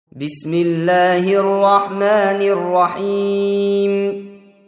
بسم الله الرحمن الرحيم.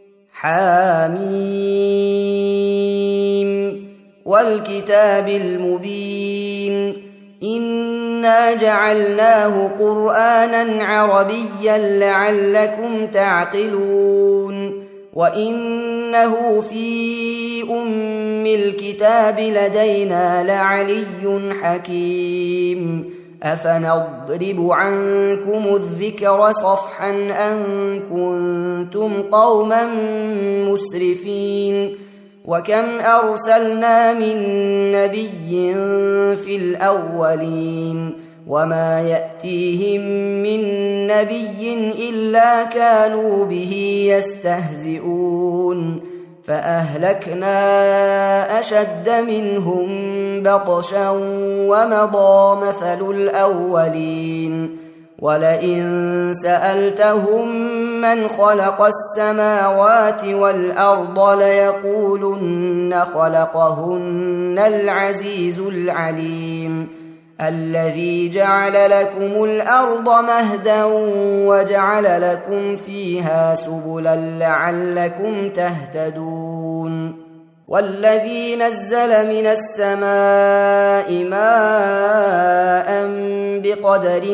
حاميم والكتاب المبين إنا جعلناه قرآنا عربيا لعلكم تعقلون وإنه في أم الكتاب لدينا لعلي حكيم. أفنضرب عنكم الذكر صفحا أن كنتم قوما مسرفين. وكم أرسلنا من نبي في الأولين وما يأتيهم من نبي إلا كانوا به يستهزئون. فأهلكنا أشد منهم بطشا ومضى مثل الأولين. ولئن سألتهم من خلق السماوات والأرض ليقولن خلقهن العزيز العليم الذي جعل لكم الأرض مهدا وجعل لكم فيها سبلا لعلكم تهتدون. والذي نزل من السماء ماء بقدر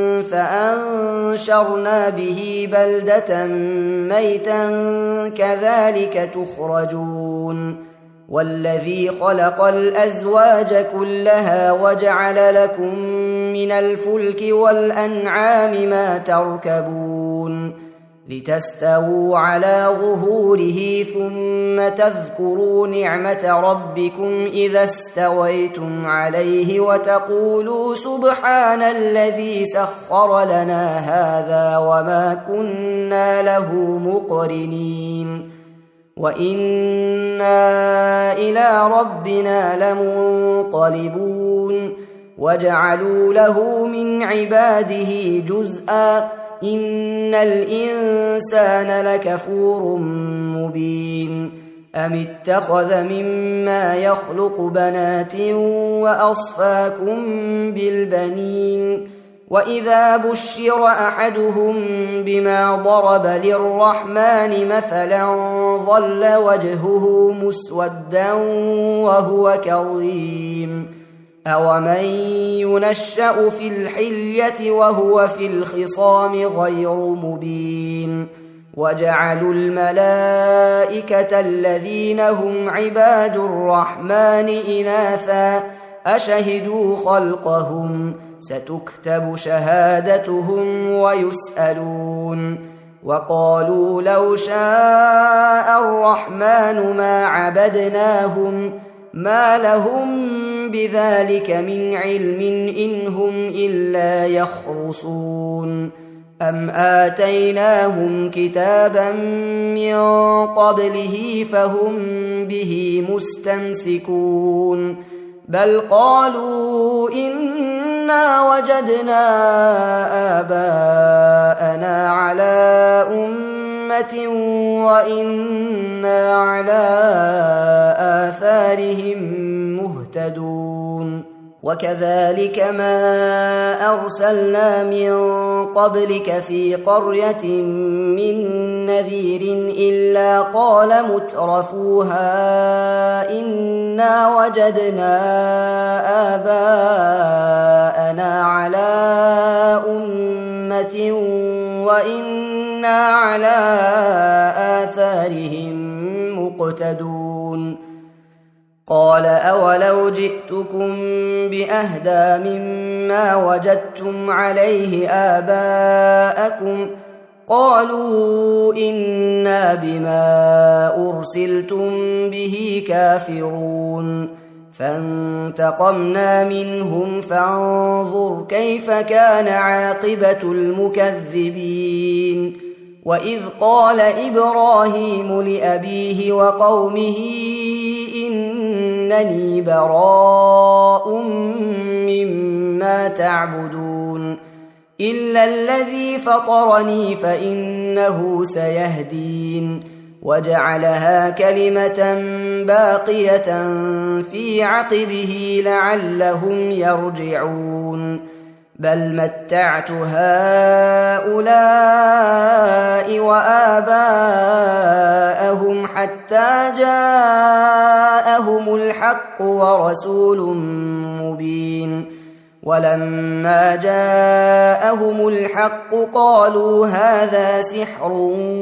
فأنشرنا به بلدة ميتا كذلك تخرجون. والذي خلق الأزواج كلها وجعل لكم من الفلك والأنعام ما تركبون لتستووا على ظهوره ثم تذكروا نعمة ربكم إذا استويتم عليه وتقولوا سبحان الذي سخر لنا هذا وما كنا له مقرنين وإنا إلى ربنا لمنقلبون. وجعلوا له من عباده جزءا إن الإنسان لكفور مبين. أم اتخذ مما يخلق بنات وأصفاكم بالبنين. وإذا بشر أحدهم بما ضرب للرحمن مثلا ظل وجهه مسودا وهو كظيم. أومن ينشأ في الحلية وهو في الخصام غير مبين. وجعلوا الملائكة الذين هم عباد الرحمن إناثا أشهدوا خلقهم ستكتب شهادتهم ويسألون. وقالوا لو شاء الرحمن ما عبدناهم ما لهم بذلك من علم إن هم إلا يخرصون. أم آتيناهم كتابا من قبله فهم به مستمسكون. بل قالوا إنا وجدنا آباءنا على أمة وإنا على آثارهم مهتدون. وكذلك ما أرسلنا من قبلك في قرية من نذير إلا قال مترفوها إنا وجدنا آباءنا على أمة وإنا على آثارهم مقتدون. قال أولو جئتكم بأهدى مما وجدتم عليه آباءكم قالوا إنا بما أرسلتم به كافرون. فانتقمنا منهم فانظر كيف كان عاقبة المكذبين. وإذ قال إبراهيم لأبيه وقومه إنني براء مما تعبدون إلا الذي فطرني فإنه سيهدين. وجعلها كلمة باقية في عقبه لعلهم يرجعون. بل متعت هؤلاء وآباءهم حتى جاءهم الحق ورسول مبين ولما جاءهم الحق قالوا هذا سحر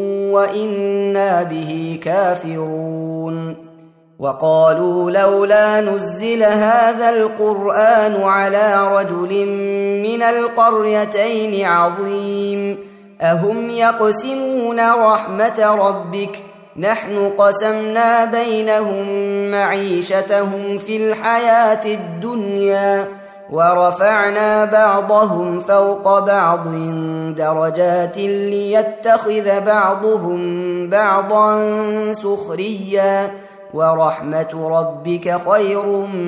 وإنا به كافرون وقالوا لولا نزل هذا القرآن على رجل من القريتين عظيم أهم يقسمون رحمة ربك نحن قسمنا بينهم معيشتهم في الحياة الدنيا ورفعنا بعضهم فوق بعض درجات ليتخذ بعضهم بعضا سخريا ورحمة ربك خير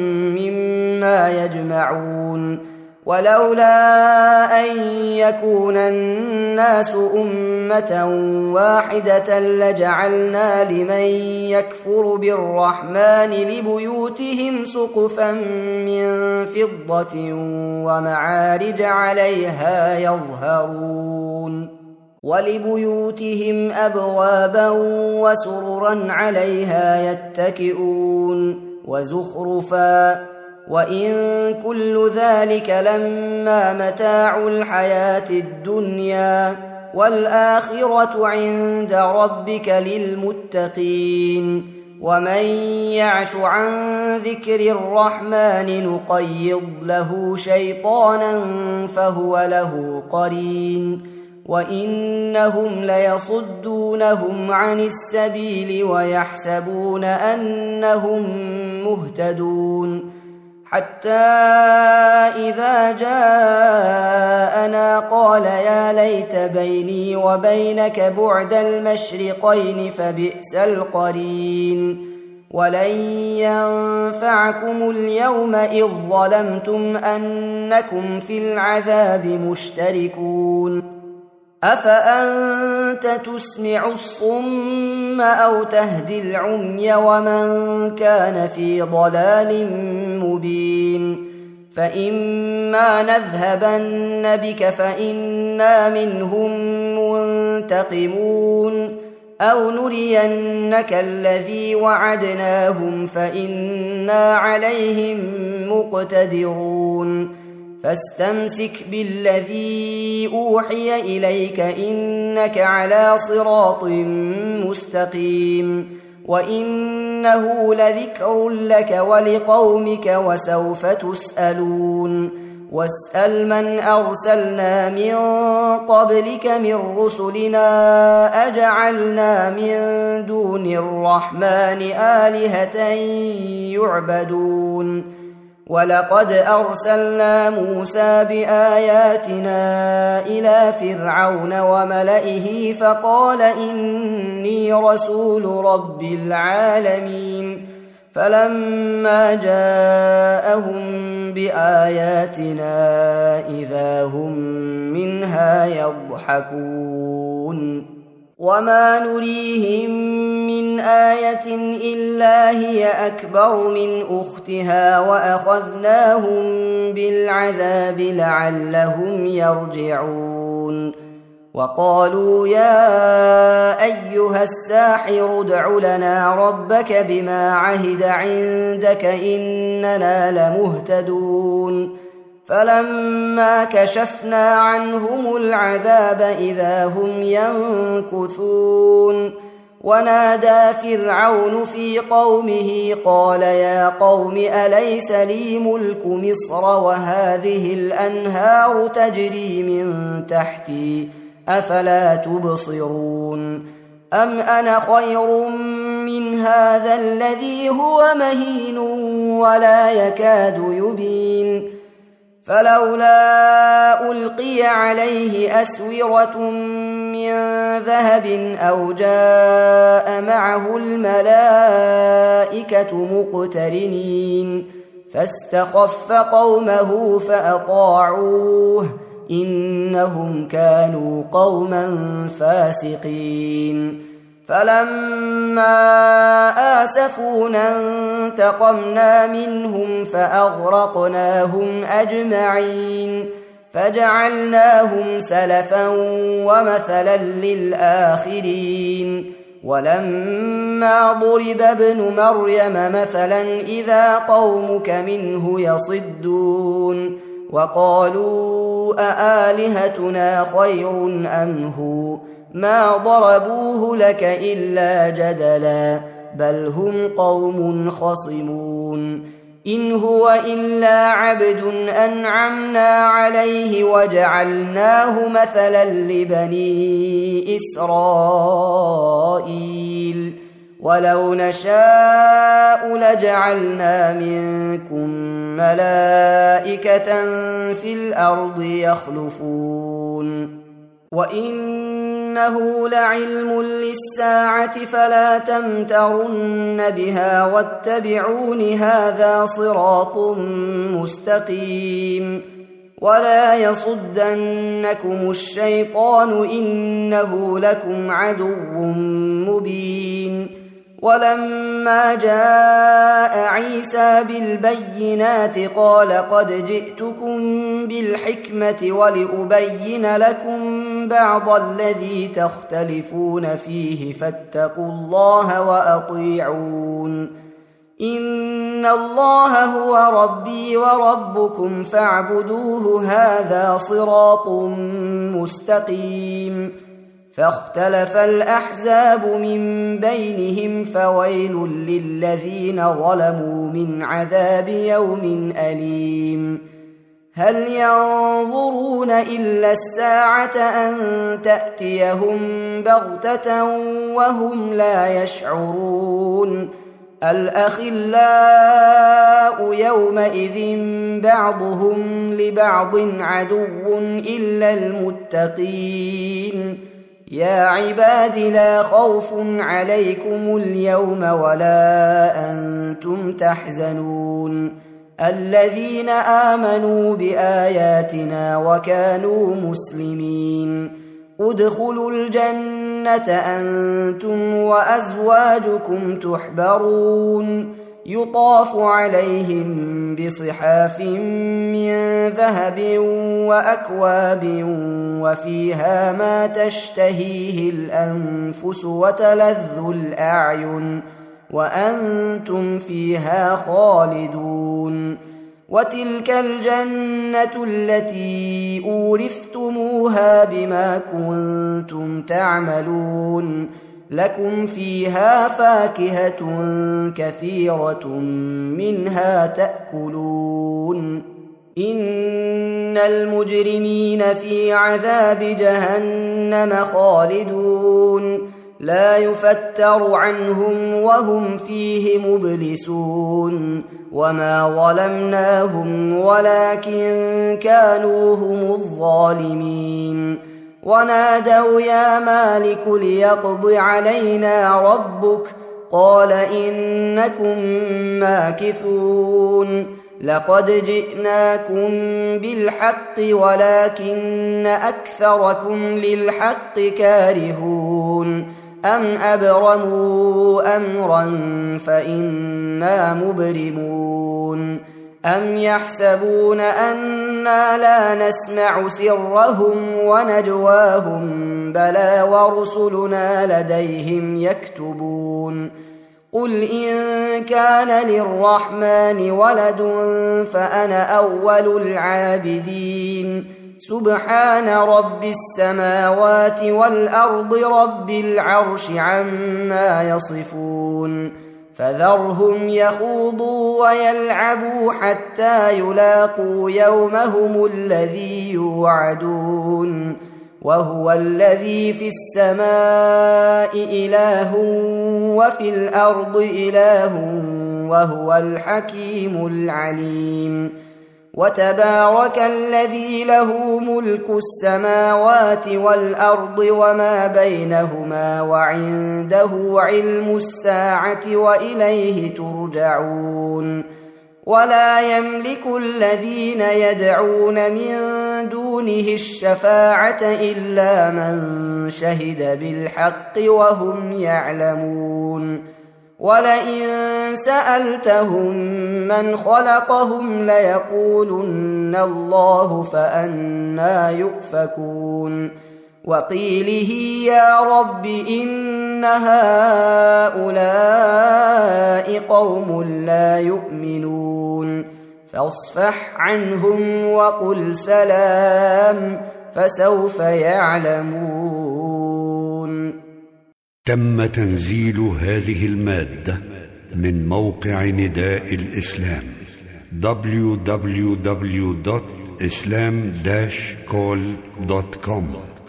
مما يجمعون ولولا أن يكون الناس أمة واحدة لجعلنا لمن يكفر بالرحمن لبيوتهم سقفا من فضة ومعارج عليها يظهرون ولبيوتهم أبوابا وسررا عليها يتكئون وزخرفا وإن كل ذلك لما متاع الحياة الدنيا والآخرة عند ربك للمتقين ومن يعش عن ذكر الرحمن نقيض له شيطانا فهو له قرين وإنهم ليصدونهم عن السبيل ويحسبون أنهم مهتدون حتى إذا جاءنا قال يا ليت بيني وبينك بعد المشرقين فبئس القرين ولن ينفعكم اليوم إذ ظلمتم أنكم في العذاب مشتركون أفأنت تسمع الصم أو تهدي العمي ومن كان في ضلال مبين فإما نذهبن بك فإنا منهم منتقمون أو نرينك الذي وعدناهم فإنا عليهم مقتدرون فاستمسك بالذي أوحي إليك إنك على صراط مستقيم وإنه لذكر لك ولقومك وسوف تسألون واسأل من أرسلنا من قبلك من رسلنا أجعلنا من دون الرحمن آلهة يعبدون ولقد أرسلنا موسى بآياتنا إلى فرعون وملئه فقال إني رسول رب العالمين فلما جاءهم بآياتنا إذا هم منها يضحكون وما نريهم من آية إلا هي أكبر من أختها وأخذناهم بالعذاب لعلهم يرجعون وقالوا يا أيها الساحر ادع لنا ربك بما عهد عندك إننا لمهتدون فلما كشفنا عنهم العذاب إذا هم ينكثون ونادى فرعون في قومه قال يا قوم أليس لي ملك مصر وهذه الأنهار تجري من تحتي أفلا تبصرون أم أنا خير من هذا الذي هو مهين ولا يكاد يبين فلولا ألقي عليه أسورة من ذهب أو جاء معه الملائكة مقترنين فاستخف قومه فأطاعوه إنهم كانوا قوما فاسقين فلما آسفونا انتقمنا منهم فأغرقناهم أجمعين فجعلناهم سلفا ومثلا للآخرين ولما ضرب ابن مريم مثلا إذا قومك منه يصدون وقالوا أآلهتنا خير أم هو ما ضربوه لك إلا جدلا بل هم قوم خصمون إن هو إلا عبد أنعمنا عليه وجعلناه مثلا لبني إسرائيل ولو نشاء لجعلنا منكم ملائكة في الأرض يخلفون وإنه لعلم للساعة فلا تمترن بها واتبعون هذا صراط مستقيم ولا يصدنكم الشيطان إنه لكم عدو مبين ولما جاء عيسى بالبينات قال قد جئتكم بالحكمة ولأبين لكم بعض الذي تختلفون فيه فاتقوا الله وأطيعون إن الله هو ربي وربكم فاعبدوه هذا صراط مستقيم فاختلف الأحزاب من بينهم فويل للذين ظلموا من عذاب يوم أليم هل ينظرون إلا الساعة أن تأتيهم بغتة وهم لا يشعرون الأخلاء يومئذ بعضهم لبعض عدو إلا المتقين يا عباد لا خوف عليكم اليوم ولا أنتم تحزنون الذين آمنوا بآياتنا وكانوا مسلمين ادخلوا الجنة أنتم وأزواجكم تحبرون يطاف عليهم بصحاف من ذهب وأكواب وفيها ما تشتهيه الأنفس وتلذ الأعين وأنتم فيها خالدون وتلك الجنة التي أورثتموها بما كنتم تعملون لكم فيها فاكهة كثيرة منها تأكلون إن المجرمين في عذاب جهنم خالدون لا يفتر عنهم وهم فيه مبلسون وما ظلمناهم ولكن كانوا هم الظالمين ونادوا يا مالك ليقض علينا ربك قال إنكم ماكثون لقد جئناكم بالحق ولكن أكثركم للحق كارهون أم أبرموا أمرا فإنا مبرمون أم يحسبون أنا لا نسمع سرهم ونجواهم بلى ورسلنا لديهم يكتبون قل إن كان للرحمن ولد فأنا أول العابدين سبحان رب السماوات والأرض رب العرش عما يصفون فذرهم يخوضوا ويلعبوا حتى يلاقوا يومهم الذي يوعدون وهو الذي في السماء إله وفي الأرض إله وهو الحكيم العليم وتبارك الذي له ملك السماوات والأرض وما بينهما وعنده علم الساعة وإليه ترجعون ولا يملك الذين يدعون من دونه الشفاعة إلا من شهد بالحق وهم يعلمون ولئن سألتهم من خلقهم ليقولن الله فأنى يؤفكون وقيله يا رب إن هؤلاء قوم لا يؤمنون فاصفح عنهم وقل سلام فسوف يعلمون. تم تنزيل هذه المادة من موقع نداء الإسلام www.islam-call.com